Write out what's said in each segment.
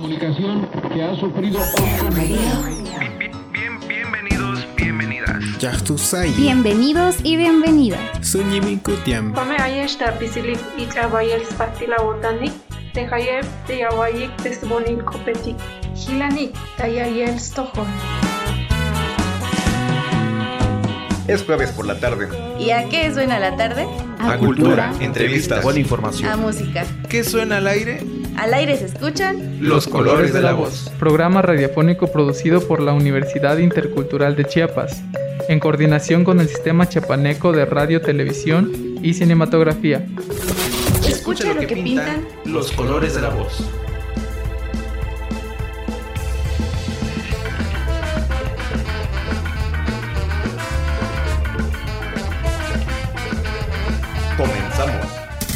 comunicación que ha sufrido Bienvenidos y bienvenidas. Come ayesta pisilik y trabayel spatila botanik, tehayeb de yawayik tesbonin kopetik, hilanik tayayel stojon. Es jueves por la tarde. ¿Y a qué suena la tarde? A cultura, entrevistas, buena información. A música. ¿Qué suena al aire? Al aire se escuchan Los colores de la voz. Programa radiofónico producido por la Universidad Intercultural de Chiapas, en coordinación con el Sistema Chiapaneco de Radio, Televisión y Cinematografía. Escucha lo que pintan los colores de la voz. Comenzamos.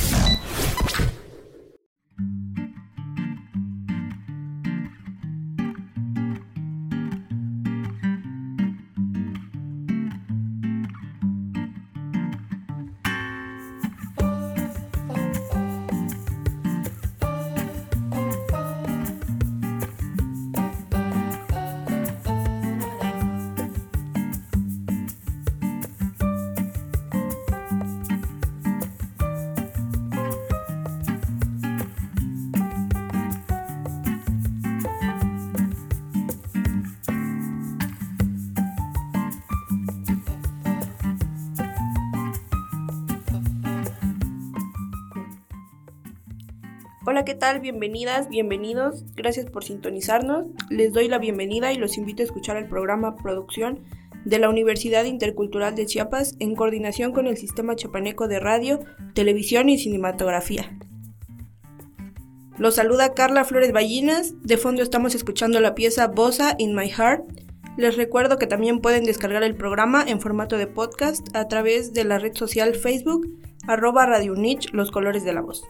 Hola, ¿qué tal? Bienvenidas, bienvenidos. Gracias por sintonizarnos. Les doy la bienvenida y los invito a escuchar el programa Producción de la Universidad Intercultural de Chiapas en coordinación con el Sistema Chiapaneco de Radio, Televisión y Cinematografía. Los saluda Carla Flores Ballinas. De fondo estamos escuchando la pieza Bossa in My Heart. Les recuerdo que también pueden descargar el programa en formato de podcast a través de la red social Facebook @Radio Unich, Los Colores de la Voz.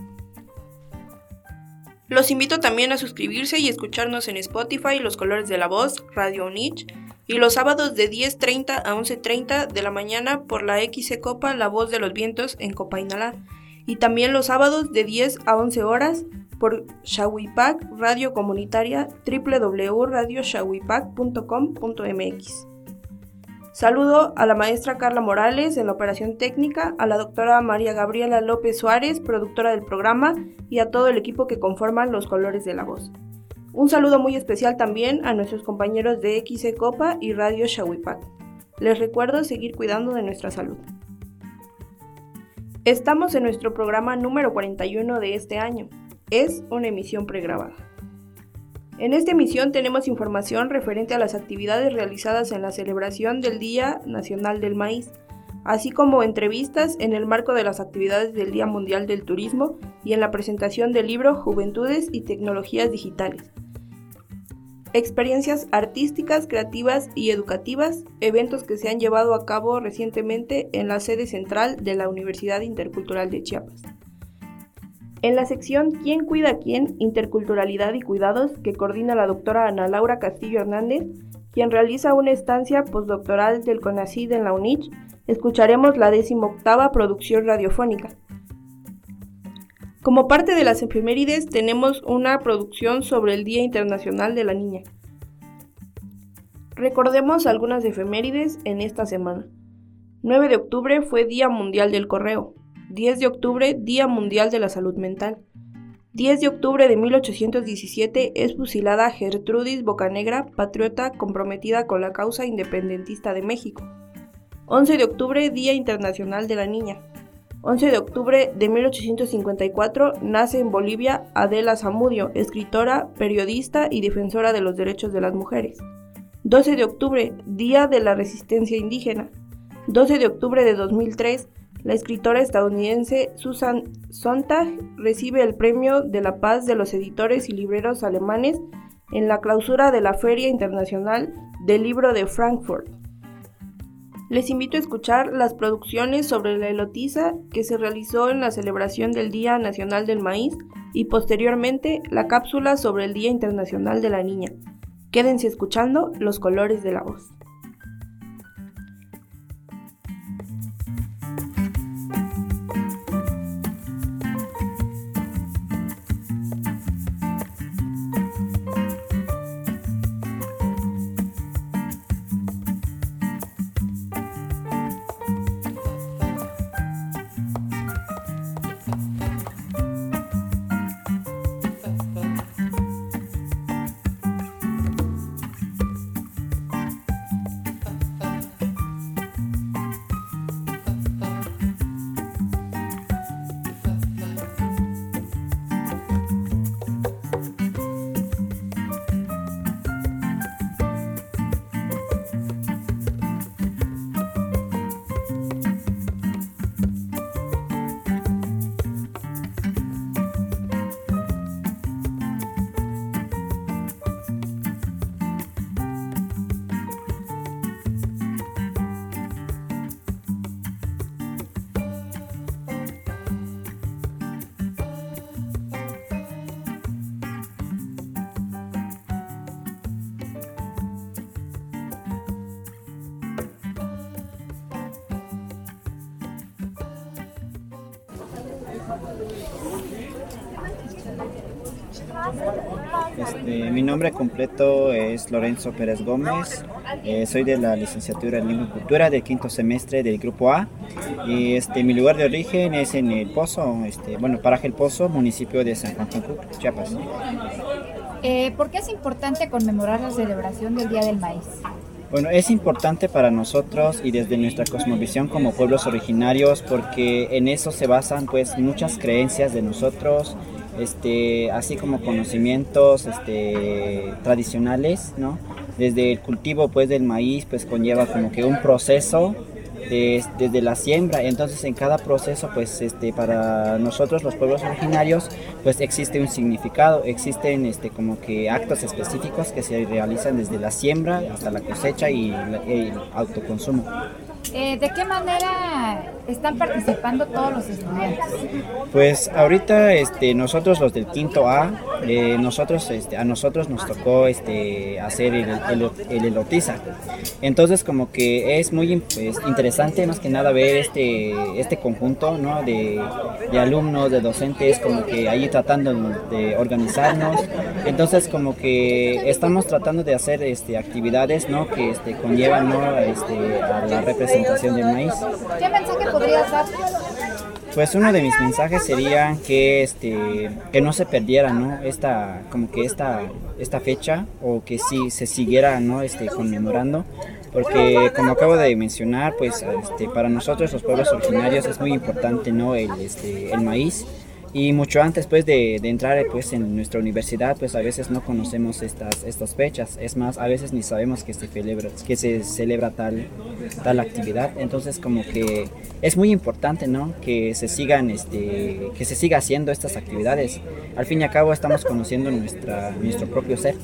Los invito también a suscribirse y escucharnos en Spotify, Los Colores de la Voz, Radio Unich, y los sábados de 10:30 a 11:30 de la mañana por la XC Copa La Voz de los Vientos en Copainalá, y también los sábados de 10 a 11 horas por Xahuipac Radio Comunitaria, www.radioxahuipac.com.mx. Saludo a la maestra Carla Morales en la operación técnica, a la doctora María Gabriela López Suárez, productora del programa, y a todo el equipo que conforman Los Colores de la Voz. Un saludo muy especial también a nuestros compañeros de XC Copa y Radio Xahuipac. Les recuerdo seguir cuidando de nuestra salud. Estamos en nuestro programa número 41 de este año. Es una emisión pregrabada. En esta emisión tenemos información referente a las actividades realizadas en la celebración del Día Nacional del Maíz, así como entrevistas en el marco de las actividades del Día Mundial del Turismo y en la presentación del libro Juventudes y Tecnologías Digitales. Experiencias artísticas, creativas y educativas, eventos que se han llevado a cabo recientemente en la sede central de la Universidad Intercultural de Chiapas. En la sección ¿Quién cuida a quién? Interculturalidad y cuidados, que coordina la doctora Ana Laura Castillo Hernández, quien realiza una estancia postdoctoral del CONACYT en la UNICH, escucharemos la 18ª producción radiofónica. Como parte de las efemérides tenemos una producción sobre el Día Internacional de la Niña. Recordemos algunas efemérides en esta semana. 9 de octubre fue Día Mundial del Correo. 10 de octubre, Día Mundial de la Salud Mental. 10 de octubre de 1817 es fusilada Gertrudis Bocanegra, patriota comprometida con la causa independentista de México. 11 de octubre, Día Internacional de la Niña. 11 de octubre de 1854 nace en Bolivia Adela Zamudio, escritora, periodista y defensora de los derechos de las mujeres. 12 de octubre, Día de la Resistencia Indígena. 12 de octubre de 2003, la escritora estadounidense Susan Sontag recibe el Premio de la Paz de los Editores y Libreros Alemanes en la clausura de la Feria Internacional del Libro de Frankfurt. Les invito a escuchar las producciones sobre la elotiza que se realizó en la celebración del Día Nacional del Maíz y posteriormente la cápsula sobre el Día Internacional de la Niña. Quédense escuchando Los Colores de la Voz. Mi nombre completo es Lorenzo Pérez Gómez, soy de la licenciatura en Lengua y Cultura del quinto semestre del Grupo A y mi lugar de origen es en El Pozo, Paraje El Pozo, municipio de San Juan Cancuc, Chiapas. ¿Por qué es importante conmemorar la celebración del Día del Maíz? Bueno, es importante para nosotros y desde nuestra cosmovisión como pueblos originarios porque en eso se basan pues muchas creencias de nosotros, así como conocimientos tradicionales, ¿no? Desde el cultivo pues del maíz pues conlleva como que un proceso desde la siembra, entonces en cada proceso pues para nosotros los pueblos originarios pues existe un significado, existen como que actos específicos que se realizan desde la siembra hasta la cosecha y el autoconsumo. ¿De qué manera están participando todos los estudiantes? Pues ahorita nosotros los del quinto A, a nosotros nos tocó hacer el elotiza. Entonces como que es muy interesante más que nada ver este conjunto, ¿no? de alumnos, de docentes, como que ahí tratando de organizarnos. Entonces como que estamos tratando de hacer actividades, ¿no? que conllevan, ¿no? a la representación del maíz. ¿Qué mensaje podrías dar? Pues uno de mis mensajes sería que no se perdiera, ¿no? esta fecha, o que sí se siguiera, ¿no? conmemorando, porque como acabo de mencionar, pues para nosotros los pueblos originarios es muy importante, ¿no? el maíz. Y mucho antes pues de entrar pues en nuestra universidad pues a veces no conocemos estas fechas, es más, a veces ni sabemos que se celebra tal actividad. Entonces como que es muy importante, ¿no? que se siga haciendo estas actividades. Al fin y al cabo estamos conociendo nuestro propio ser.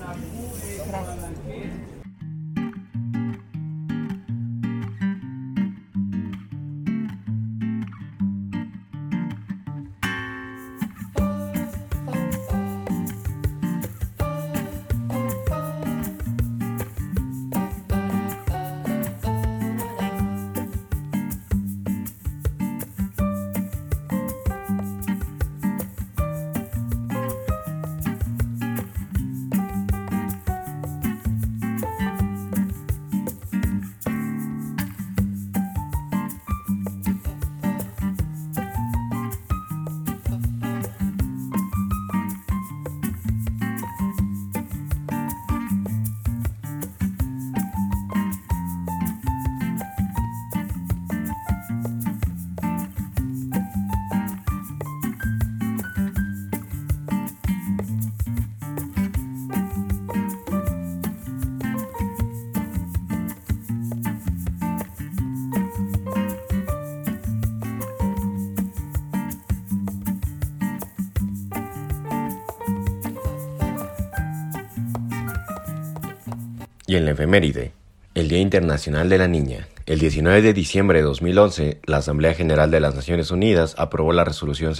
Y en la efeméride, el Día Internacional de la Niña. El 19 de diciembre de 2011, la Asamblea General de las Naciones Unidas aprobó la Resolución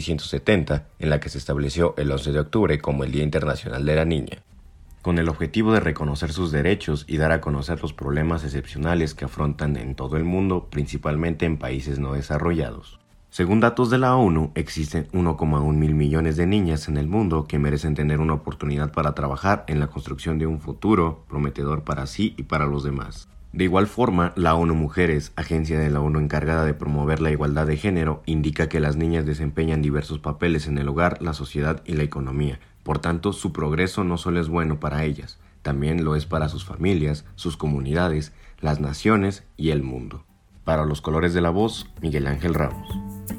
6670, en la que se estableció el 11 de octubre como el Día Internacional de la Niña, con el objetivo de reconocer sus derechos y dar a conocer los problemas excepcionales que afrontan en todo el mundo, principalmente en países no desarrollados. Según datos de la ONU, existen 1,1 mil millones de niñas en el mundo que merecen tener una oportunidad para trabajar en la construcción de un futuro prometedor para sí y para los demás. De igual forma, la ONU Mujeres, agencia de la ONU encargada de promover la igualdad de género, indica que las niñas desempeñan diversos papeles en el hogar, la sociedad y la economía. Por tanto, su progreso no solo es bueno para ellas, también lo es para sus familias, sus comunidades, las naciones y el mundo. Para Los Colores de la Voz, Miguel Ángel Ramos.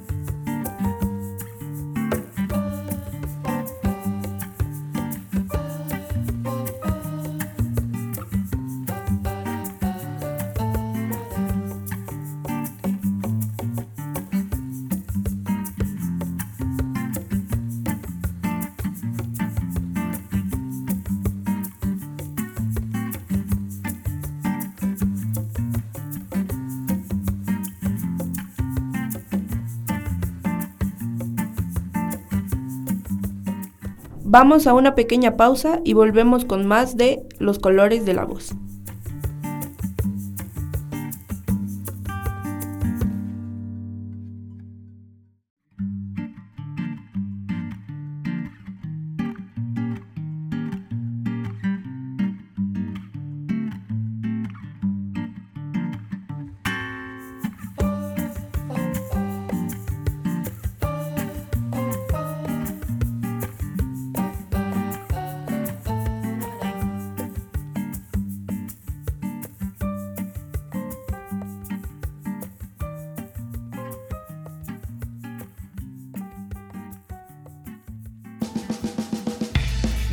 Vamos a una pequeña pausa y volvemos con más de Los Colores de la Voz.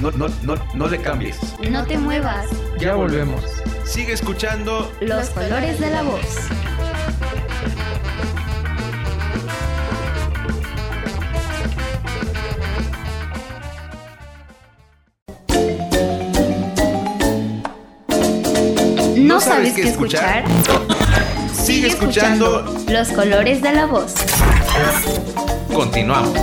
No le cambies. No te muevas. Ya volvemos. Sigue escuchando Los colores de la voz. ¿No sabes qué escuchar? Sigue escuchando Los colores de la voz. Continuamos.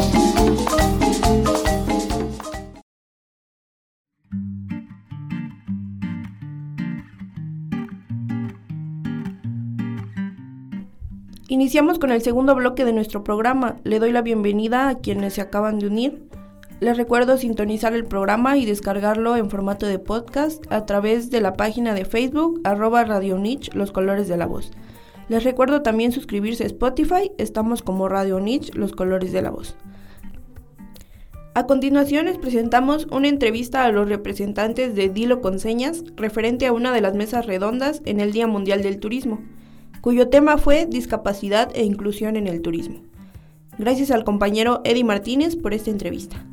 Iniciamos con el segundo bloque de nuestro programa. Le doy la bienvenida a quienes se acaban de unir. Les recuerdo sintonizar el programa y descargarlo en formato de podcast a través de la página de Facebook @Radio Niche, Los Colores de la Voz. Les recuerdo también suscribirse a Spotify, estamos como Radio Niche, Los Colores de la Voz. A continuación les presentamos una entrevista a los representantes de Dilo con Señas referente a una de las mesas redondas en el Día Mundial del Turismo, cuyo tema fue discapacidad e inclusión en el turismo. Gracias al compañero Eddie Martínez por esta entrevista.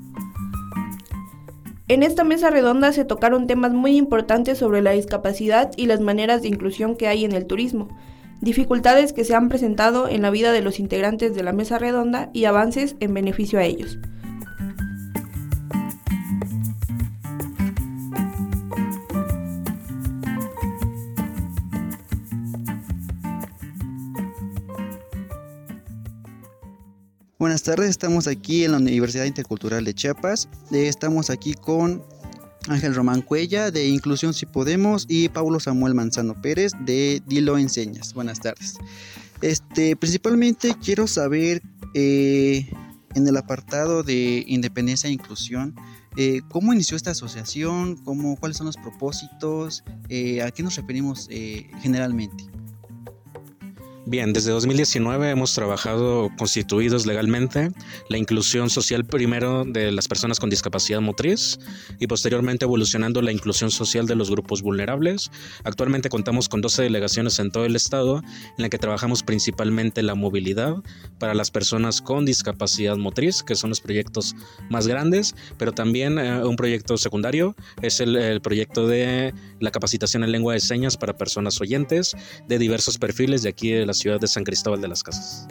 En esta mesa redonda se tocaron temas muy importantes sobre la discapacidad y las maneras de inclusión que hay en el turismo, dificultades que se han presentado en la vida de los integrantes de la mesa redonda y avances en beneficio a ellos. Buenas tardes, estamos aquí en la Universidad Intercultural de Chiapas. Estamos aquí con Ángel Román Cuella de Inclusión Si Podemos y Paulo Samuel Manzano Pérez de Dilo en Señas. Buenas tardes. Principalmente quiero saber en el apartado de independencia e inclusión, ¿cómo inició esta asociación? ¿Cuáles son los propósitos? ¿A qué nos referimos generalmente? Bien, desde 2019 hemos trabajado constituidos legalmente la inclusión social primero de las personas con discapacidad motriz y posteriormente evolucionando la inclusión social de los grupos vulnerables. Actualmente contamos con 12 delegaciones en todo el estado en la que trabajamos principalmente la movilidad para las personas con discapacidad motriz, que son los proyectos más grandes, pero también un proyecto secundario es el proyecto de la capacitación en lengua de señas para personas oyentes de diversos perfiles de aquí de la ciudad de San Cristóbal de las Casas.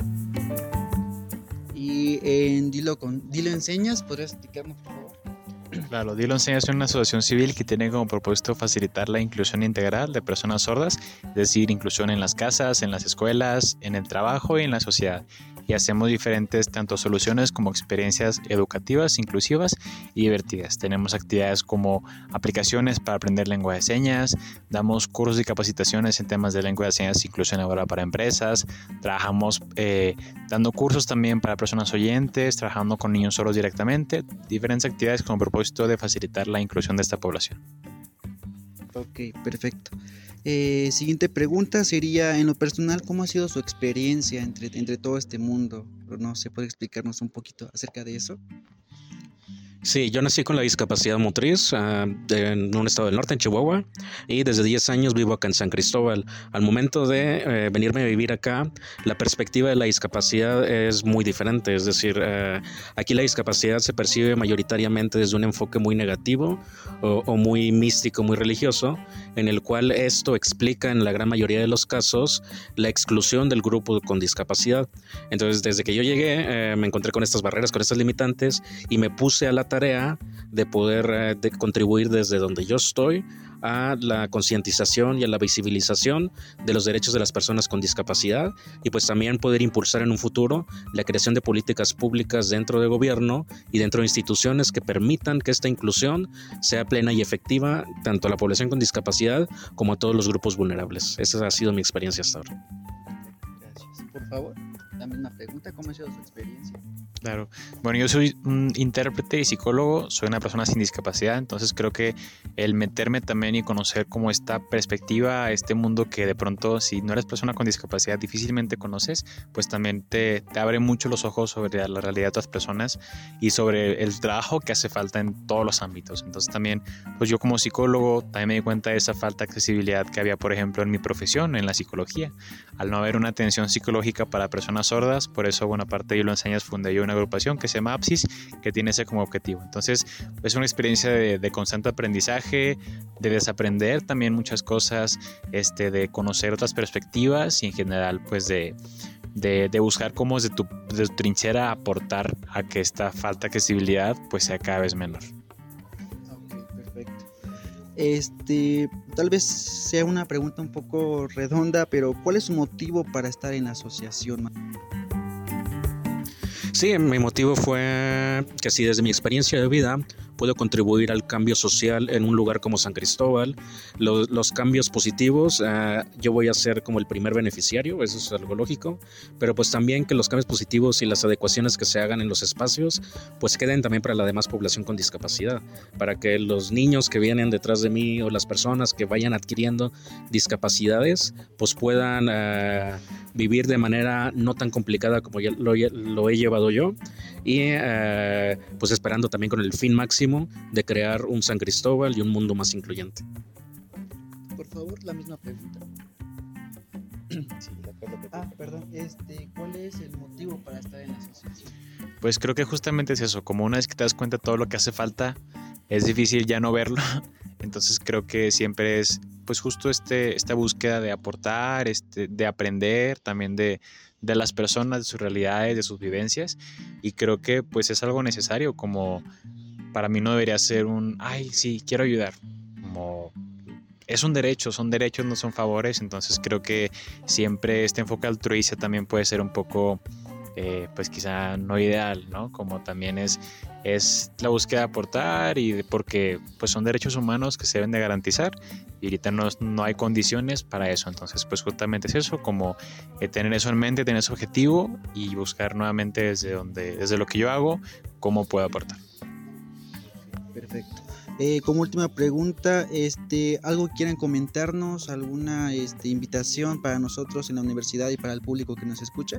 Y en Dilo en Señas, ¿podrías explicarnos, por favor? Claro, Dilo en Señas es una asociación civil que tiene como propósito facilitar la inclusión integral de personas sordas, es decir, inclusión en las casas, en las escuelas, en el trabajo y en la sociedad. Y hacemos diferentes tanto soluciones como experiencias educativas, inclusivas y divertidas. Tenemos actividades como aplicaciones para aprender lengua de señas, damos cursos y capacitaciones en temas de lengua de señas, inclusión ahora para empresas, trabajamos dando cursos también para personas oyentes, trabajando con niños sordos directamente, diferentes actividades con el propósito de facilitar la inclusión de esta población. Ok, perfecto. Siguiente pregunta sería, en lo personal, ¿cómo ha sido su experiencia entre todo este mundo? ¿No se puede explicarnos un poquito acerca de eso? Sí, yo nací con la discapacidad motriz en un estado del norte, en Chihuahua, y desde 10 años vivo acá en San Cristóbal. Al momento de venirme a vivir acá, la perspectiva de la discapacidad es muy diferente. Es decir, aquí la discapacidad se percibe mayoritariamente desde un enfoque muy negativo o muy místico, muy religioso, en el cual esto explica en la gran mayoría de los casos la exclusión del grupo con discapacidad. Entonces, desde que yo llegué, me encontré con estas barreras, con estas limitantes, y me puse a la tarea de poder de contribuir desde donde yo estoy a la concientización y a la visibilización de los derechos de las personas con discapacidad, y pues también poder impulsar en un futuro la creación de políticas públicas dentro del gobierno y dentro de instituciones que permitan que esta inclusión sea plena y efectiva tanto a la población con discapacidad como a todos los grupos vulnerables. Esa ha sido mi experiencia hasta ahora. Gracias. Por favor, la misma pregunta, ¿cómo ha sido su experiencia? Claro. Bueno, yo soy un intérprete y psicólogo, soy una persona sin discapacidad, entonces creo que el meterme también y conocer como esta perspectiva a este mundo que de pronto, si no eres persona con discapacidad, difícilmente conoces, pues también te abre mucho los ojos sobre la realidad de otras personas y sobre el trabajo que hace falta en todos los ámbitos. Entonces también, pues yo como psicólogo también me di cuenta de esa falta de accesibilidad que había, por ejemplo, en mi profesión, en la psicología. Al no haber una atención psicológica para personas sordas. Por eso, bueno, aparte de Lo Enseñas, fundé yo una agrupación que se llama APSIS, que tiene ese como objetivo. Entonces, es una experiencia de constante aprendizaje, de desaprender también muchas cosas, de conocer otras perspectivas y en general, pues de buscar cómo de tu trinchera aportar a que esta falta de accesibilidad pues sea cada vez menor. Tal vez sea una pregunta un poco redonda, pero ¿cuál es su motivo para estar en la asociación? Sí, mi motivo fue que si desde mi experiencia de vida puedo contribuir al cambio social en un lugar como San Cristóbal, los cambios positivos, yo voy a ser como el primer beneficiario, eso es algo lógico, pero pues también que los cambios positivos y las adecuaciones que se hagan en los espacios pues queden también para la demás población con discapacidad, para que los niños que vienen detrás de mí o las personas que vayan adquiriendo discapacidades pues puedan vivir de manera no tan complicada como ya lo he llevado yo y pues esperando también con el fin máximo de crear un San Cristóbal y un mundo más incluyente. Por favor, la misma pregunta. Perdón, ¿cuál es el motivo para estar en la asociación? Pues creo que justamente es eso, como una vez que te das cuenta de todo lo que hace falta, es difícil ya no verlo. Entonces creo que siempre es pues justo esta búsqueda de aportar, de aprender también de las personas, de sus realidades, de sus vivencias, y creo que pues es algo necesario, como para mí no debería ser ay sí, quiero ayudar, como es un derecho, son derechos, no son favores. Entonces creo que siempre este enfoque altruista también puede ser un poco pues quizá no ideal, ¿no? Como también es la búsqueda de aportar y porque pues son derechos humanos que se deben de garantizar y ahorita no hay condiciones para eso. Entonces pues justamente es eso, como tener eso en mente, tener ese objetivo y buscar nuevamente desde lo que yo hago, cómo puedo aportar. Perfecto. Como última pregunta, ¿algo quieren comentarnos? ¿Alguna invitación para nosotros en la universidad y para el público que nos escucha?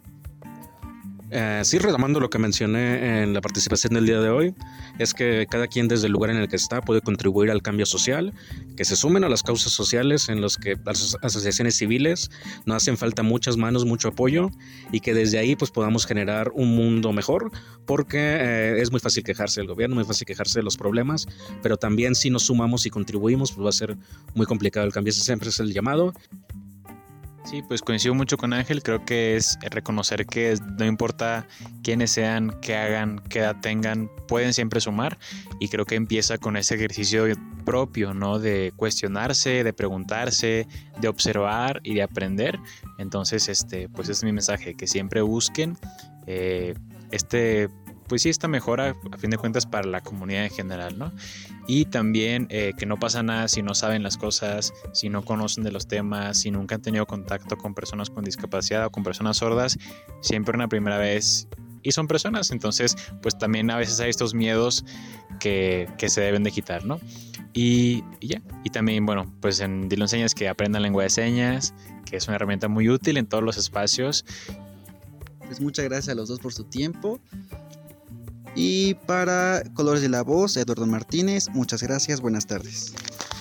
Sí, retomando lo que mencioné en la participación del día de hoy, es que cada quien desde el lugar en el que está puede contribuir al cambio social, que se sumen a las causas sociales en las que las asociaciones civiles nos hacen falta muchas manos, mucho apoyo, y que desde ahí pues podamos generar un mundo mejor, porque es muy fácil quejarse del gobierno, muy fácil quejarse de los problemas, pero también si nos sumamos y contribuimos pues va a ser muy complicado el cambio. Ese siempre es el llamado. Sí, pues coincido mucho con Ángel, creo que es reconocer que no importa quiénes sean, qué hagan, qué edad tengan, pueden siempre sumar, y creo que empieza con ese ejercicio propio, ¿no? De cuestionarse, de preguntarse, de observar y de aprender. Entonces, pues es mi mensaje, que siempre busquen pues sí, esta mejora a fin de cuentas para la comunidad en general, ¿no? Y también que no pasa nada si no saben las cosas, si no conocen de los temas, si nunca han tenido contacto con personas con discapacidad o con personas sordas, siempre una primera vez y son personas. Entonces pues también a veces hay estos miedos que se deben de quitar, ¿no? Y ya, y también bueno, pues en Dilo Enseñas que aprendan lengua de señas, que es una herramienta muy útil en todos los espacios. Pues muchas gracias a los dos por su tiempo. Y para Colores de la Voz, Eduardo Martínez, muchas gracias, buenas tardes.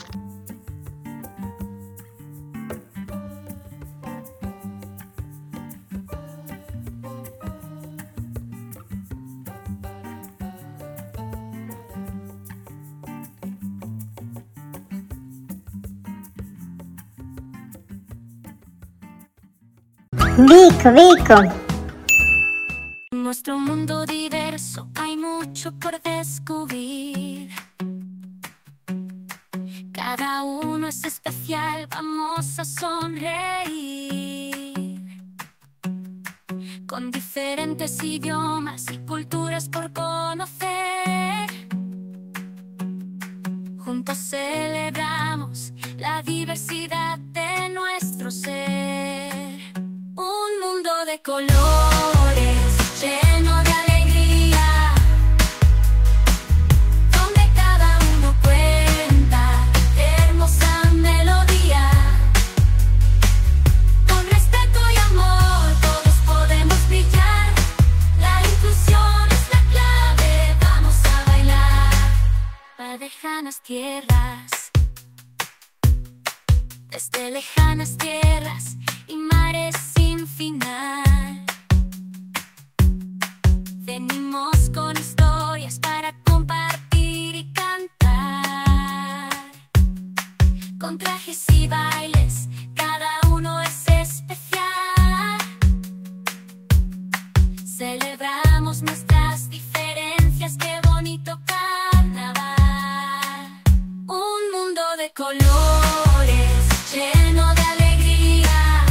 Vico. Nuestro mundo diverso, hay mucho por descubrir. Cada uno es especial, vamos a sonreír. Con diferentes idiomas y culturas por conocer. Juntos celebramos la diversidad de nuestro ser. Un mundo de colores, lleno de alegría, donde cada uno cuenta hermosa melodía. Con respeto y amor todos podemos brillar. La inclusión es la clave, vamos a bailar. Para lejanas tierras, desde lejanas tierras y mares sin final. Venimos con historias para compartir y cantar. Con trajes y bailes, cada uno es especial. Celebramos nuestras diferencias, qué bonito carnaval. Un mundo de colores, lleno de alegría,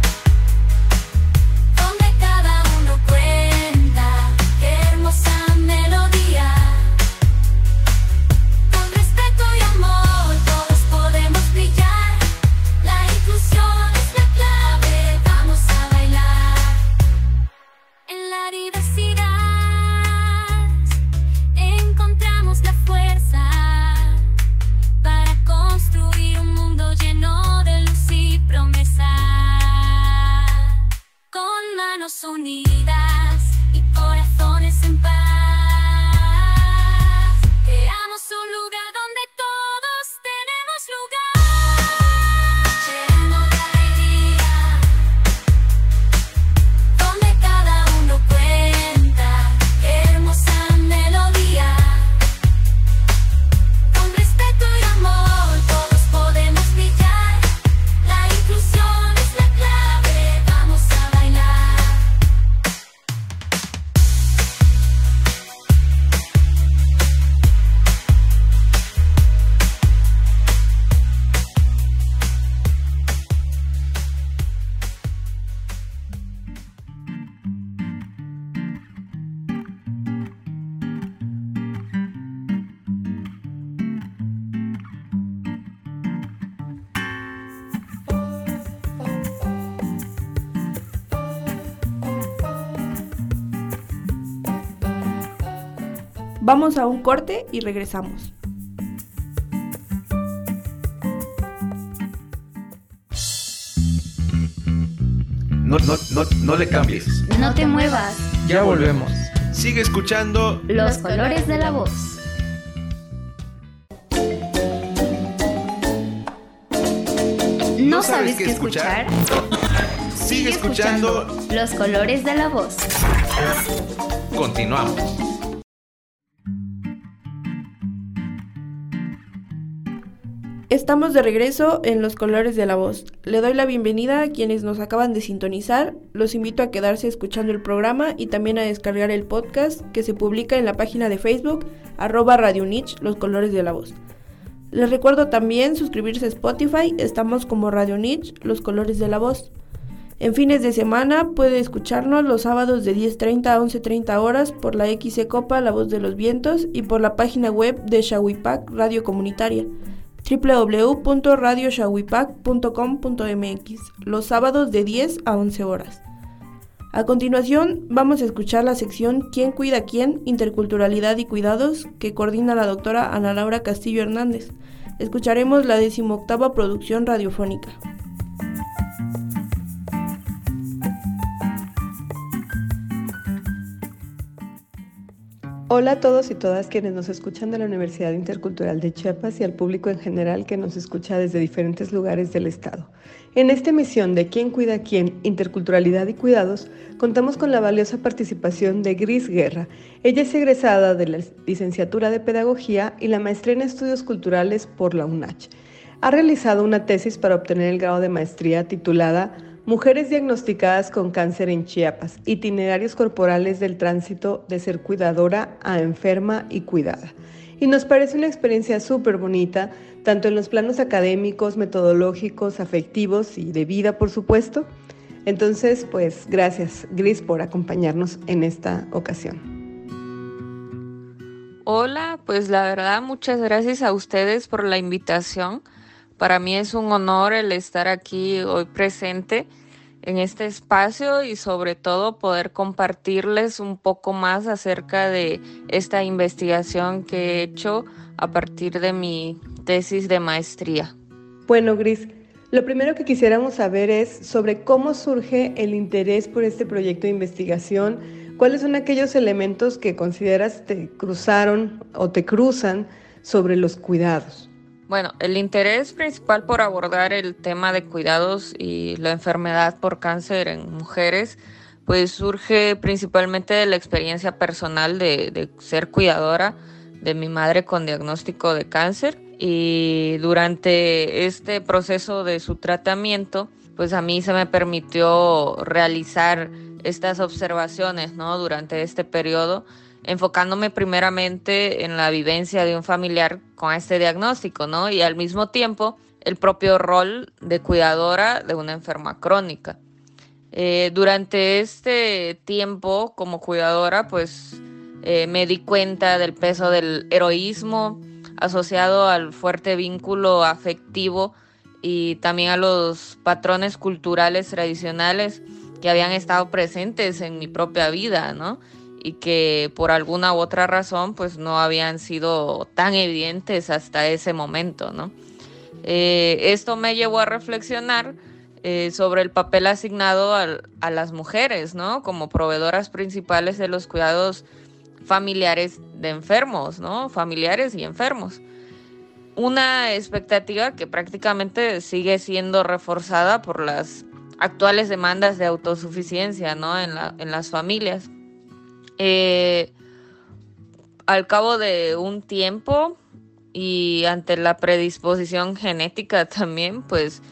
donde cada uno cuenta qué hermosa melodía. Con respeto y amor todos podemos brillar. La inclusión es la clave, vamos a bailar. En la diversidad encontramos la fuerza para construir un mundo lleno de luz y promesa. Con manos unidas y corazones en paz, creamos un lugar donde todos tenemos lugar. Lleno de alegría, donde cada uno cuenta qué hermosa melodía. Con respeto y amor todos podemos brillar. La inclusión es la clave, vamos a bailar. Vamos a un corte y regresamos. No le cambies. No te muevas. Ya volvemos. Sigue escuchando Los colores de la voz. ¿No sabes qué escuchar? Sigue escuchando. Los colores de la voz. Continuamos. Estamos de regreso en Los Colores de la Voz. Le doy la bienvenida a quienes nos acaban de sintonizar. Los invito a quedarse escuchando el programa y también a descargar el podcast que se publica en la página de Facebook @Radio Niche, Los Colores de la Voz. Les recuerdo también suscribirse a Spotify. Estamos como Radio Niche, Los Colores de la Voz. En fines de semana puede escucharnos los sábados de 10:30 a 11:30 horas por la XC Copa La Voz de los Vientos y por la página web de Shawipac Radio Comunitaria, www.radioshawipac.com.mx, los sábados de 10 a 11 horas. A continuación, vamos a escuchar la sección ¿Quién cuida a quién? Interculturalidad y cuidados, que coordina la doctora Ana Laura Castillo Hernández. Escucharemos la 18ª producción radiofónica. Hola a todos y todas quienes nos escuchan de la Universidad Intercultural de Chiapas y al público en general que nos escucha desde diferentes lugares del estado. En esta emisión de ¿Quién cuida a quién? Interculturalidad y cuidados, contamos con la valiosa participación de Gris Guerra. Ella es egresada de la licenciatura de Pedagogía y la maestría en Estudios Culturales por la UNACH. Ha realizado una tesis para obtener el grado de maestría titulada Mujeres diagnosticadas con cáncer en Chiapas, itinerarios corporales del tránsito de ser cuidadora a enferma y cuidada. Y nos parece una experiencia súper bonita, tanto en los planos académicos, metodológicos, afectivos y de vida, por supuesto. Entonces, pues gracias, Gris, por acompañarnos en esta ocasión. Hola, pues la verdad, muchas gracias a ustedes por la invitación. Para mí es un honor el estar aquí hoy presente en este espacio y sobre todo poder compartirles un poco más acerca de esta investigación que he hecho a partir de mi tesis de maestría. Bueno, Gris, lo primero que quisiéramos saber es sobre cómo surge el interés por este proyecto de investigación. ¿Cuáles son aquellos elementos que consideras te cruzaron o te cruzan sobre los cuidados? Bueno, el interés principal por abordar el tema de cuidados y la enfermedad por cáncer en mujeres pues surge principalmente de la experiencia personal de ser cuidadora de mi madre con diagnóstico de cáncer, y durante este proceso de su tratamiento, pues a mí se me permitió realizar estas observaciones, ¿no? Durante este periodo, enfocándome primeramente en la vivencia de un familiar con este diagnóstico, ¿no? Y al mismo tiempo el propio rol de cuidadora de una enferma crónica. Durante este tiempo como cuidadora, pues me di cuenta del peso del heroísmo asociado al fuerte vínculo afectivo y también a los patrones culturales tradicionales que habían estado presentes en mi propia vida, ¿no? Y que por alguna u otra razón pues no habían sido tan evidentes hasta ese momento, ¿no? Esto me llevó a reflexionar sobre el papel asignado a las mujeres, ¿no? Como proveedoras principales de los cuidados familiares de enfermos, ¿no? Familiares y enfermos. Una expectativa que prácticamente sigue siendo reforzada por las actuales demandas de autosuficiencia, ¿no? En las familias. Al cabo de un tiempo y ante la predisposición genética también, pues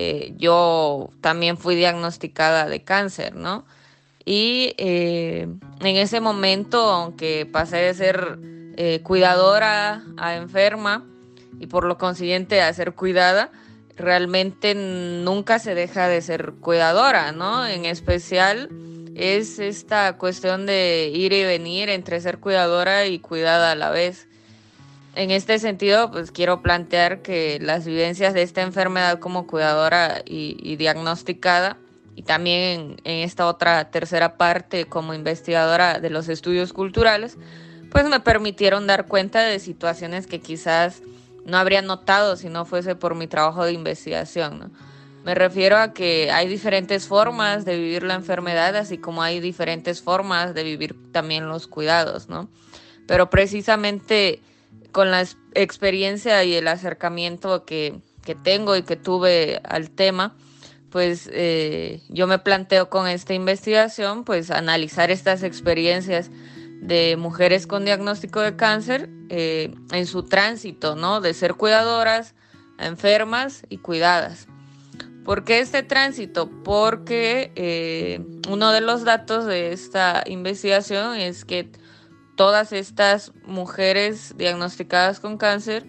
yo también fui diagnosticada de cáncer, ¿no? Y en ese momento, aunque pasé de ser cuidadora a enferma y por lo consiguiente a ser cuidada, realmente nunca se deja de ser cuidadora, ¿no? En especial es esta cuestión de ir y venir entre ser cuidadora y cuidada a la vez. En este sentido, pues quiero plantear que las vivencias de esta enfermedad como cuidadora y diagnosticada, y también en esta otra tercera parte como investigadora de los estudios culturales, pues me permitieron dar cuenta de situaciones que quizás no habría notado si no fuese por mi trabajo de investigación, ¿no? Me refiero a que hay diferentes formas de vivir la enfermedad, así como hay diferentes formas de vivir también los cuidados, ¿no? Pero precisamente con la experiencia y el acercamiento que tengo y que tuve al tema, pues yo me planteo con esta investigación pues analizar estas experiencias de mujeres con diagnóstico de cáncer en su tránsito, ¿no? De ser cuidadoras a enfermas y cuidadas. ¿Por qué este tránsito? Porque uno de los datos de esta investigación es que todas estas mujeres diagnosticadas con cáncer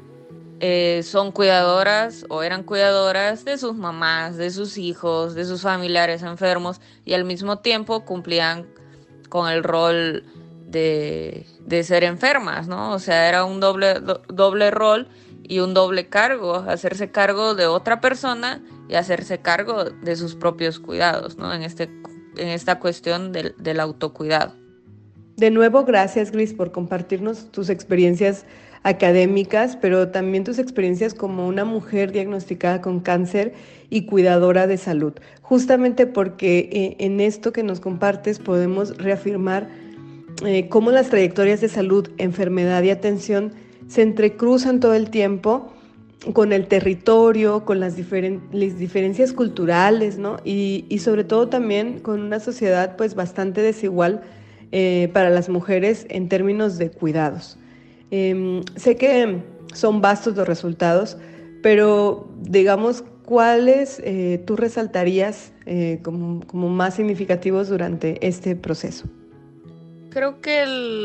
son cuidadoras o eran cuidadoras de sus mamás, de sus hijos, de sus familiares enfermos, y al mismo tiempo cumplían con el rol de ser enfermas, ¿no? O sea, era un doble rol y un doble cargo, hacerse cargo de otra persona y hacerse cargo de sus propios cuidados, ¿no? En esta cuestión del autocuidado. De nuevo, gracias, Gris, por compartirnos tus experiencias académicas, pero también tus experiencias como una mujer diagnosticada con cáncer y cuidadora de salud. Justamente porque en esto que nos compartes podemos reafirmar cómo las trayectorias de salud, enfermedad y atención se entrecruzan todo el tiempo con el territorio, con las diferencias culturales, ¿no? Y sobre todo también con una sociedad pues bastante desigual para las mujeres en términos de cuidados. Sé que son vastos los resultados, pero digamos, ¿cuáles tú resaltarías como más significativos durante este proceso? Creo que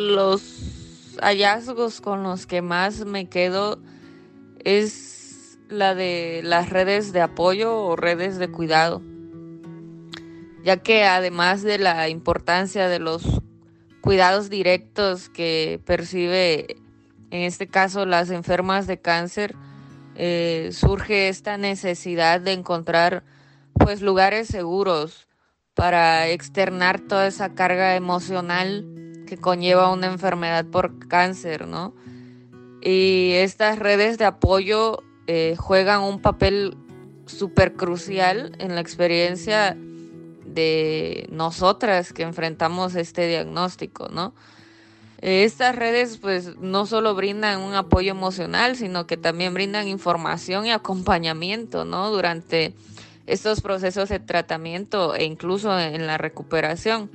los hallazgos con los que más me quedo es la de las redes de apoyo o redes de cuidado, ya que además de la importancia de los cuidados directos que percibe en este caso las enfermas de cáncer, surge esta necesidad de encontrar pues lugares seguros para externar toda esa carga emocional que conlleva una enfermedad por cáncer, ¿no? Y estas redes de apoyo juegan un papel súper crucial en la experiencia de nosotras que enfrentamos este diagnóstico, ¿no? Estas redes pues no solo brindan un apoyo emocional, sino que también brindan información y acompañamiento, ¿no? Durante estos procesos de tratamiento e incluso en la recuperación.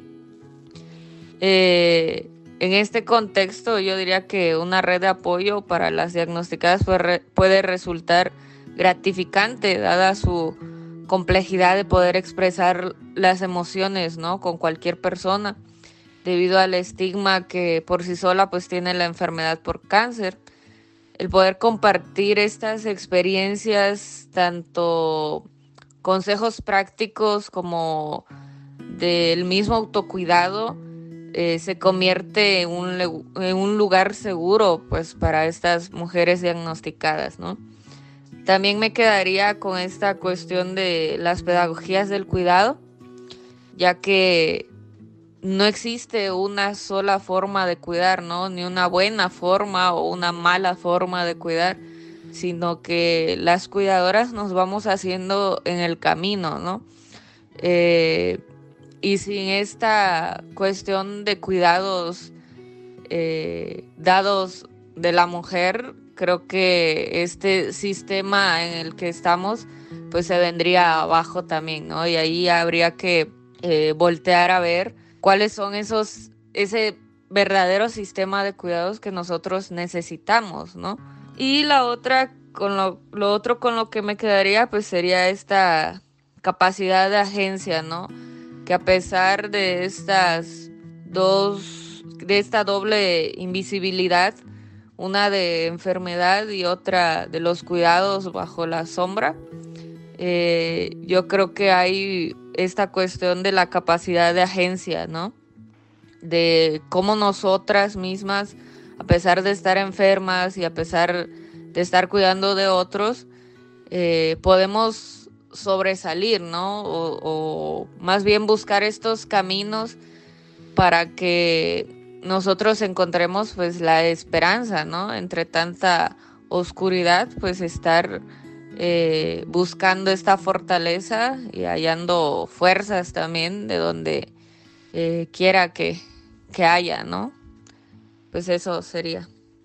En este contexto, yo diría que una red de apoyo para las diagnosticadas puede resultar gratificante, dada su complejidad de poder expresar las emociones, ¿no?, con cualquier persona, debido al estigma que por sí sola pues tiene la enfermedad por cáncer. El poder compartir estas experiencias, tanto consejos prácticos como del mismo autocuidado, se convierte en un lugar seguro pues para estas mujeres diagnosticadas, ¿no? También me quedaría con esta cuestión de las pedagogías del cuidado, ya que no existe una sola forma de cuidar, ¿no? Ni una buena forma o una mala forma de cuidar, sino que las cuidadoras nos vamos haciendo en el camino, ¿no? Y sin esta cuestión de cuidados dados de la mujer, creo que este sistema en el que estamos pues se vendría abajo también, ¿no? Y ahí habría que voltear a ver cuáles son ese verdadero sistema de cuidados que nosotros necesitamos, ¿no? Y la otra, lo otro con lo que me quedaría pues sería esta capacidad de agencia, ¿no? Que a pesar de esta doble invisibilidad, una de enfermedad y otra de los cuidados bajo la sombra, yo creo que hay esta cuestión de la capacidad de agencia, ¿no? De cómo nosotras mismas, a pesar de estar enfermas y a pesar de estar cuidando de otros, podemos sobresalir, ¿no? O más bien buscar estos caminos para que nosotros encontremos pues la esperanza, ¿no? Entre tanta oscuridad, pues estar buscando esta fortaleza y hallando fuerzas también de donde quiera que haya, ¿no? Pues eso sería.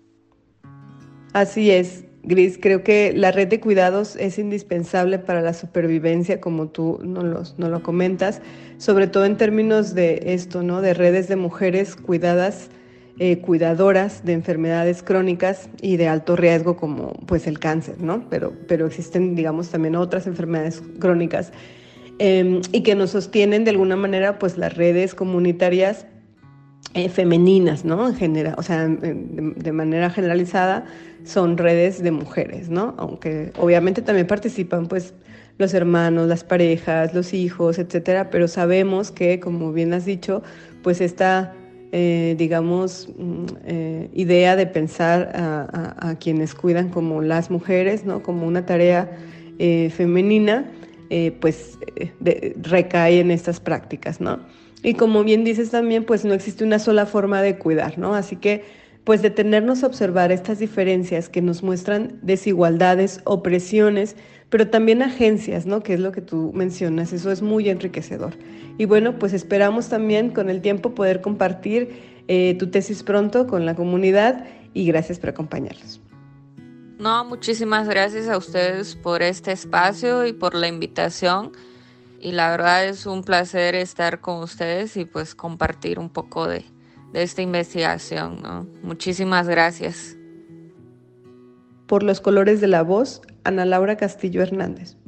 Así es, Gris. Creo que la red de cuidados es indispensable para la supervivencia, como tú nos lo comentas, sobre todo en términos de esto, ¿no? De redes de mujeres cuidadas, cuidadoras de enfermedades crónicas y de alto riesgo como pues el cáncer, ¿no? Pero existen, digamos, también otras enfermedades crónicas y que nos sostienen de alguna manera pues las redes comunitarias femeninas, ¿no? En general, o sea, de manera generalizada son redes de mujeres, ¿no? Aunque obviamente también participan pues los hermanos, las parejas, los hijos, etcétera, pero sabemos que, como bien has dicho, pues esta digamos, idea de pensar a quienes cuidan como las mujeres, ¿no? Como una tarea femenina, pues recae en estas prácticas, ¿no? Y como bien dices también, pues no existe una sola forma de cuidar, ¿no? Así que, pues detenernos a observar estas diferencias que nos muestran desigualdades, opresiones, pero también agencias, ¿no? Que es lo que tú mencionas, eso es muy enriquecedor. Y bueno, pues esperamos también con el tiempo poder compartir tu tesis pronto con la comunidad y gracias por acompañarnos. No, muchísimas gracias a ustedes por este espacio y por la invitación. Y la verdad es un placer estar con ustedes y pues compartir un poco de esta investigación, ¿no? Muchísimas gracias. Por los colores de la voz, Ana Laura Castillo Hernández.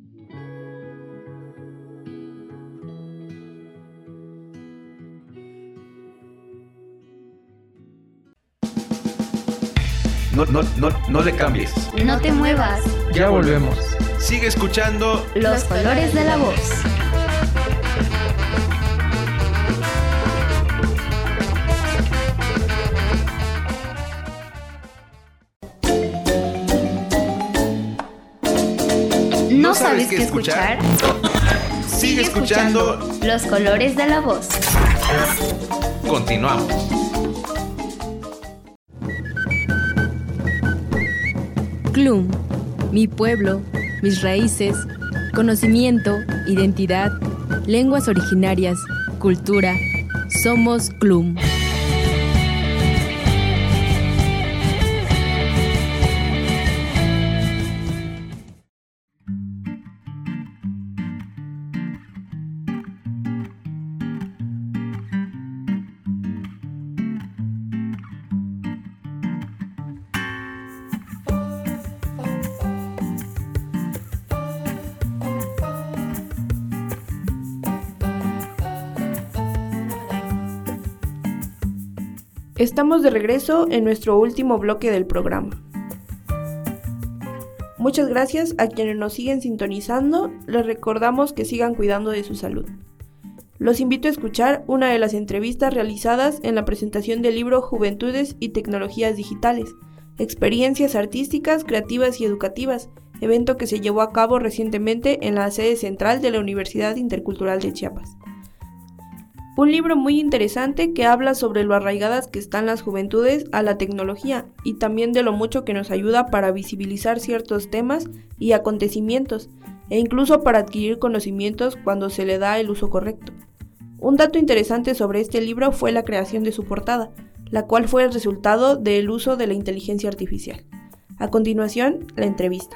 No le cambies. No te muevas. Ya volvemos. Sigue escuchando Los colores de la voz. ¿No sabes qué escuchar? Sigue escuchando Los colores de la voz. Continuamos. CLUM, mi pueblo, mis raíces, conocimiento, identidad, lenguas originarias, cultura. Somos CLUM. Estamos de regreso en nuestro último bloque del programa. Muchas gracias a quienes nos siguen sintonizando. Les recordamos que sigan cuidando de su salud. Los invito a escuchar una de las entrevistas realizadas en la presentación del libro Juventudes y Tecnologías Digitales, Experiencias Artísticas, Creativas y Educativas, evento que se llevó a cabo recientemente en la sede central de la Universidad Intercultural de Chiapas. Un libro muy interesante que habla sobre lo arraigadas que están las juventudes a la tecnología y también de lo mucho que nos ayuda para visibilizar ciertos temas y acontecimientos e incluso para adquirir conocimientos cuando se le da el uso correcto. Un dato interesante sobre este libro fue la creación de su portada, la cual fue el resultado del uso de la inteligencia artificial. A continuación, la entrevista.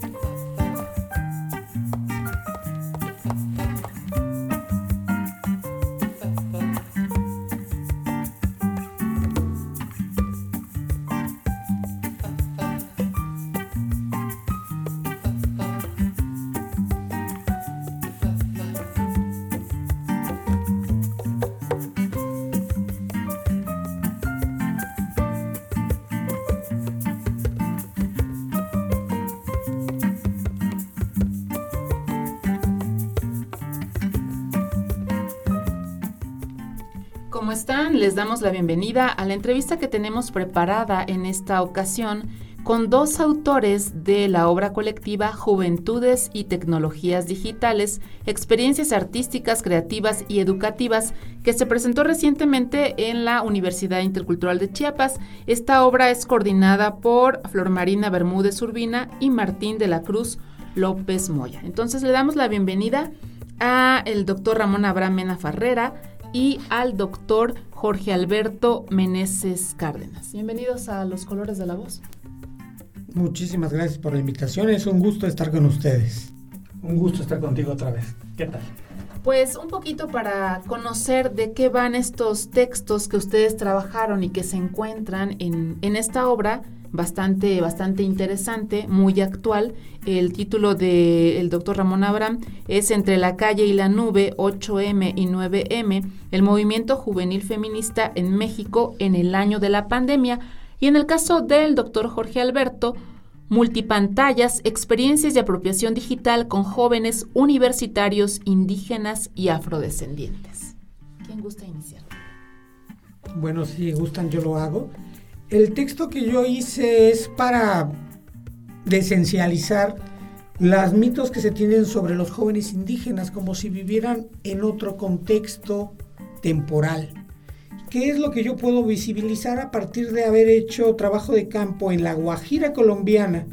¿Cómo están? Les damos la bienvenida a la entrevista que tenemos preparada en esta ocasión con dos autores de la obra colectiva Juventudes y Tecnologías Digitales, Experiencias Artísticas, Creativas y Educativas, que se presentó recientemente en la Universidad Intercultural de Chiapas. Esta obra es coordinada por Flor Marina Bermúdez Urbina y Martín de la Cruz López Moya. Entonces le damos la bienvenida a el doctor Ramón Abraham Mena Farrera y al doctor Jorge Alberto Meneses Cárdenas. Bienvenidos a Los Colores de la Voz. Muchísimas gracias por la invitación, es un gusto estar con ustedes. Un gusto estar contigo otra vez. ¿Qué tal? Pues un poquito para conocer de qué van estos textos que ustedes trabajaron y que se encuentran en esta obra bastante interesante, muy actual. El título del doctor Ramón Abraham es Entre la calle y la nube, 8M y 9M, el movimiento juvenil feminista en México en el año de la pandemia. Y en el caso del doctor Jorge Alberto, Multipantallas, experiencias de apropiación digital con jóvenes universitarios, indígenas y afrodescendientes. ¿Quién gusta iniciar? Bueno, si gustan yo lo hago. El texto que yo hice es para desesencializar los mitos que se tienen sobre los jóvenes indígenas, como si vivieran en otro contexto temporal. ¿Qué es lo que yo puedo visibilizar a partir de haber hecho trabajo de campo en la Guajira colombiana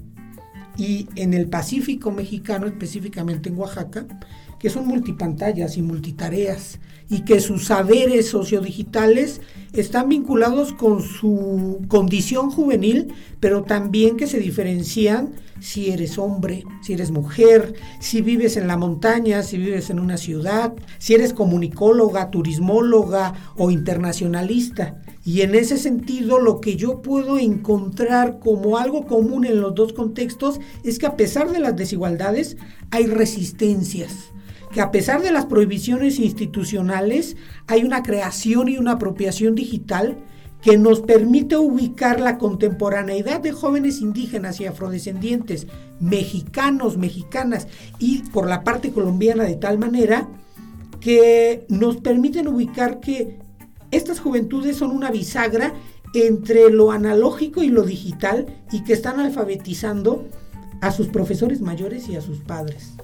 y en el Pacífico mexicano, específicamente en Oaxaca, que son multipantallas y multitareas, y que sus saberes sociodigitales están vinculados con su condición juvenil, pero también que se diferencian si eres hombre, si eres mujer, si vives en la montaña, si vives en una ciudad, si eres comunicóloga, turismóloga o internacionalista. Y en ese sentido, lo que yo puedo encontrar como algo común en los dos contextos es que a pesar de las desigualdades, hay resistencias. Que a pesar de las prohibiciones institucionales, hay una creación y una apropiación digital que nos permite ubicar la contemporaneidad de jóvenes indígenas y afrodescendientes, mexicanos, mexicanas, y por la parte colombiana de tal manera que nos permiten ubicar que estas juventudes son una bisagra entre lo analógico y lo digital y que están alfabetizando a sus profesores mayores y a sus padres.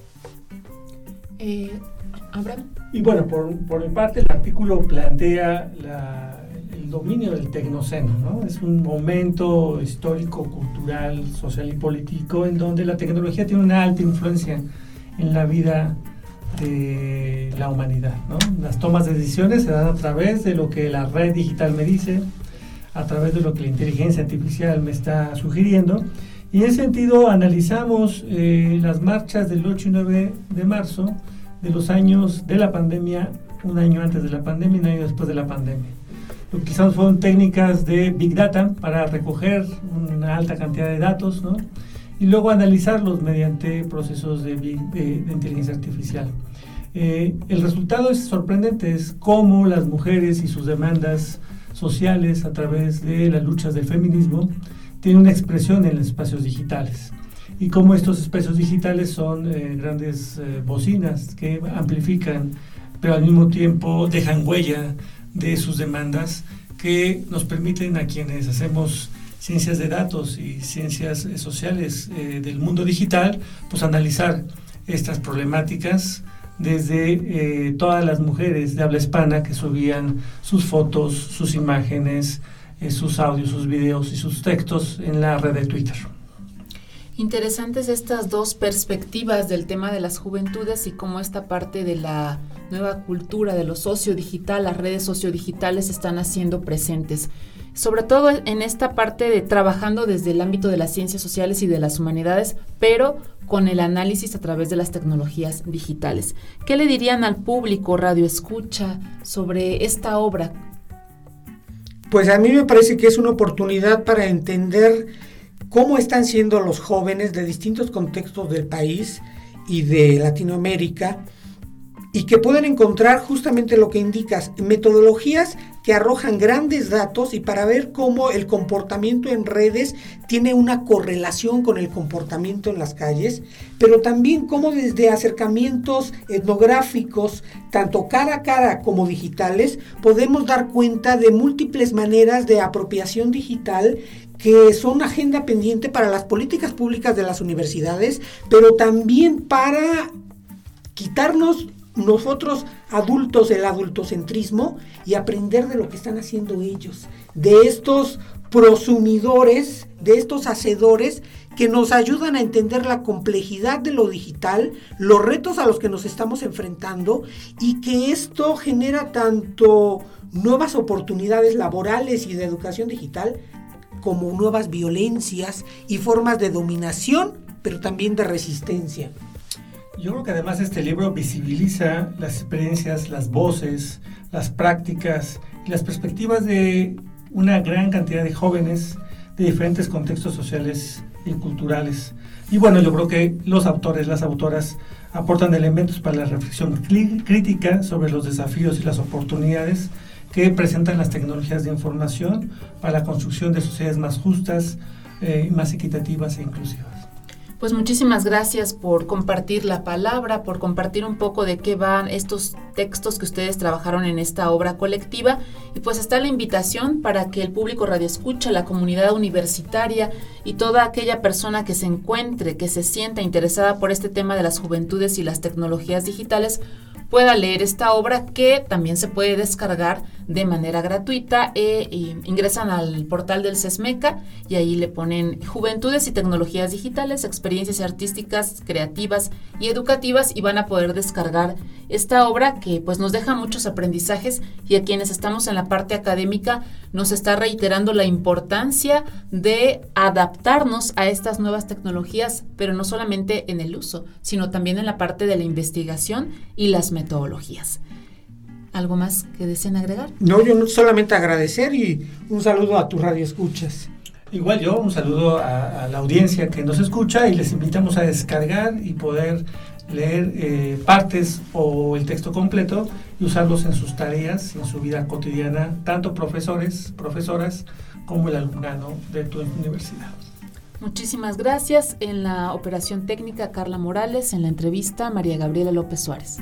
Abraham. Y bueno, por mi parte el artículo plantea el dominio del tecnoceno, ¿no? Es un momento histórico, cultural, social y político en donde la tecnología tiene una alta influencia en la vida de la humanidad, ¿no? Las tomas de decisiones se dan a través de lo que la red digital me dice, a través de lo que la inteligencia artificial me está sugiriendo. Y en ese sentido analizamos las marchas del 8 y 9 de marzo de los años de la pandemia, un año antes de la pandemia y un año después de la pandemia. Lo que utilizamos fueron técnicas de Big Data para recoger una alta cantidad de datos, ¿no? Y luego analizarlos mediante procesos de inteligencia artificial. El resultado es sorprendente, es cómo las mujeres y sus demandas sociales a través de las luchas del feminismo, tienen una expresión en los espacios digitales. Y cómo estos espacios digitales son grandes bocinas que amplifican, pero al mismo tiempo dejan huella de sus demandas, que nos permiten a quienes hacemos ciencias de datos y ciencias sociales del mundo digital, pues analizar estas problemáticas desde todas las mujeres de habla hispana que subían sus fotos, sus imágenes, sus audios, sus videos y sus textos en la red de Twitter. Interesantes estas dos perspectivas del tema de las juventudes y cómo esta parte de la nueva cultura de lo sociodigital, las redes sociodigitales se están haciendo presentes. Sobre todo en esta parte de trabajando desde el ámbito de las ciencias sociales y de las humanidades, pero con el análisis a través de las tecnologías digitales. ¿Qué le dirían al público radio escucha sobre esta obra? Pues a mí me parece que es una oportunidad para entender cómo están siendo los jóvenes de distintos contextos del país y de Latinoamérica, y que pueden encontrar justamente lo que indicas, metodologías que arrojan grandes datos y para ver cómo el comportamiento en redes tiene una correlación con el comportamiento en las calles, pero también cómo desde acercamientos etnográficos, tanto cara a cara como digitales, podemos dar cuenta de múltiples maneras de apropiación digital que son agenda pendiente para las políticas públicas de las universidades, pero también para quitarnos nosotros adultos el adultocentrismo y aprender de lo que están haciendo ellos, de estos prosumidores, de estos hacedores que nos ayudan a entender la complejidad de lo digital, los retos a los que nos estamos enfrentando y que esto genera tanto nuevas oportunidades laborales y de educación digital como nuevas violencias y formas de dominación, pero también de resistencia. Yo creo que además este libro visibiliza las experiencias, las voces, las prácticas y las perspectivas de una gran cantidad de jóvenes de diferentes contextos sociales y culturales. Y bueno, yo creo que los autores, las autoras aportan elementos para la reflexión crítica sobre los desafíos y las oportunidades que presentan las tecnologías de información para la construcción de sociedades más justas, más equitativas e inclusivas. Pues muchísimas gracias por compartir la palabra, por compartir un poco de qué van estos textos que ustedes trabajaron en esta obra colectiva. Y pues está la invitación para que el público radioescucha, la comunidad universitaria y toda aquella persona que se encuentre, que se sienta interesada por este tema de las juventudes y las tecnologías digitales, pueda leer esta obra, que también se puede descargar de manera gratuita. Ingresan al portal del CESMECA y ahí le ponen Juventudes y Tecnologías Digitales, experiencias artísticas, creativas y educativas, y van a poder descargar esta obra que pues nos deja muchos aprendizajes, y a quienes estamos en la parte académica nos está reiterando la importancia de adaptarnos a estas nuevas tecnologías, pero no solamente en el uso, sino también en la parte de la investigación y las metodologías. ¿Algo más que deseen agregar? No, yo solamente agradecer y un saludo a tu radio escuchas. Igual yo, un saludo a la audiencia que nos escucha, y les invitamos a descargar y poder leer partes o el texto completo y usarlos en sus tareas, en su vida cotidiana, tanto profesores, profesoras, como el alumnado de tu universidad. Muchísimas gracias. En la operación técnica, Carla Morales. En la entrevista, María Gabriela López Suárez.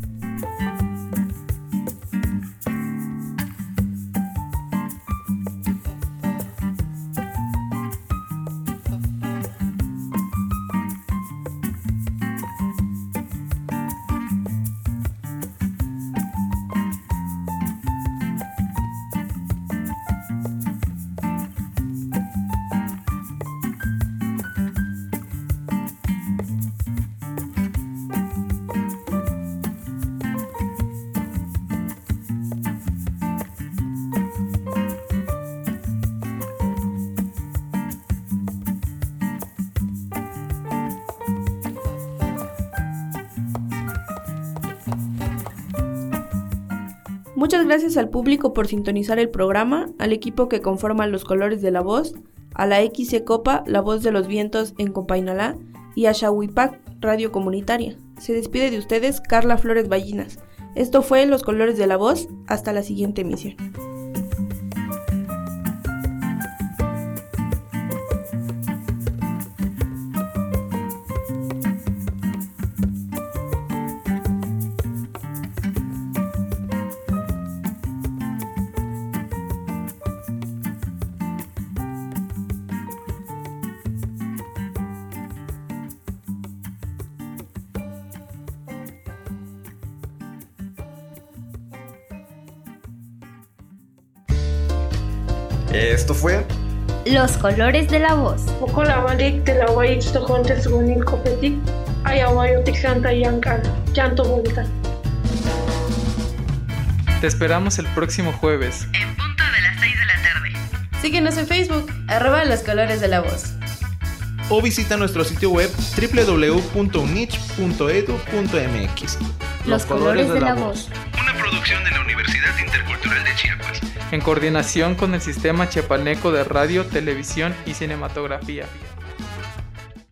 Muchas gracias al público por sintonizar el programa, al equipo que conforma Los Colores de la Voz, a la XC Copa, La Voz de los Vientos en Copainalá, y a Xahuipac, Radio Comunitaria. Se despide de ustedes Carla Flores Ballinas. Esto fue Los Colores de la Voz. Hasta la siguiente emisión. Esto fue Los colores de la voz. Te esperamos el próximo jueves. En punto de las 6 de la tarde. Síguenos en Facebook, @Los Colores de la Voz. o visita nuestro sitio web www.unich.edu.mx. Los colores de la voz. Una producción de la Universidad Intercultural de Chiapas. En coordinación con el Sistema Chiapaneco de Radio, Televisión y Cinematografía.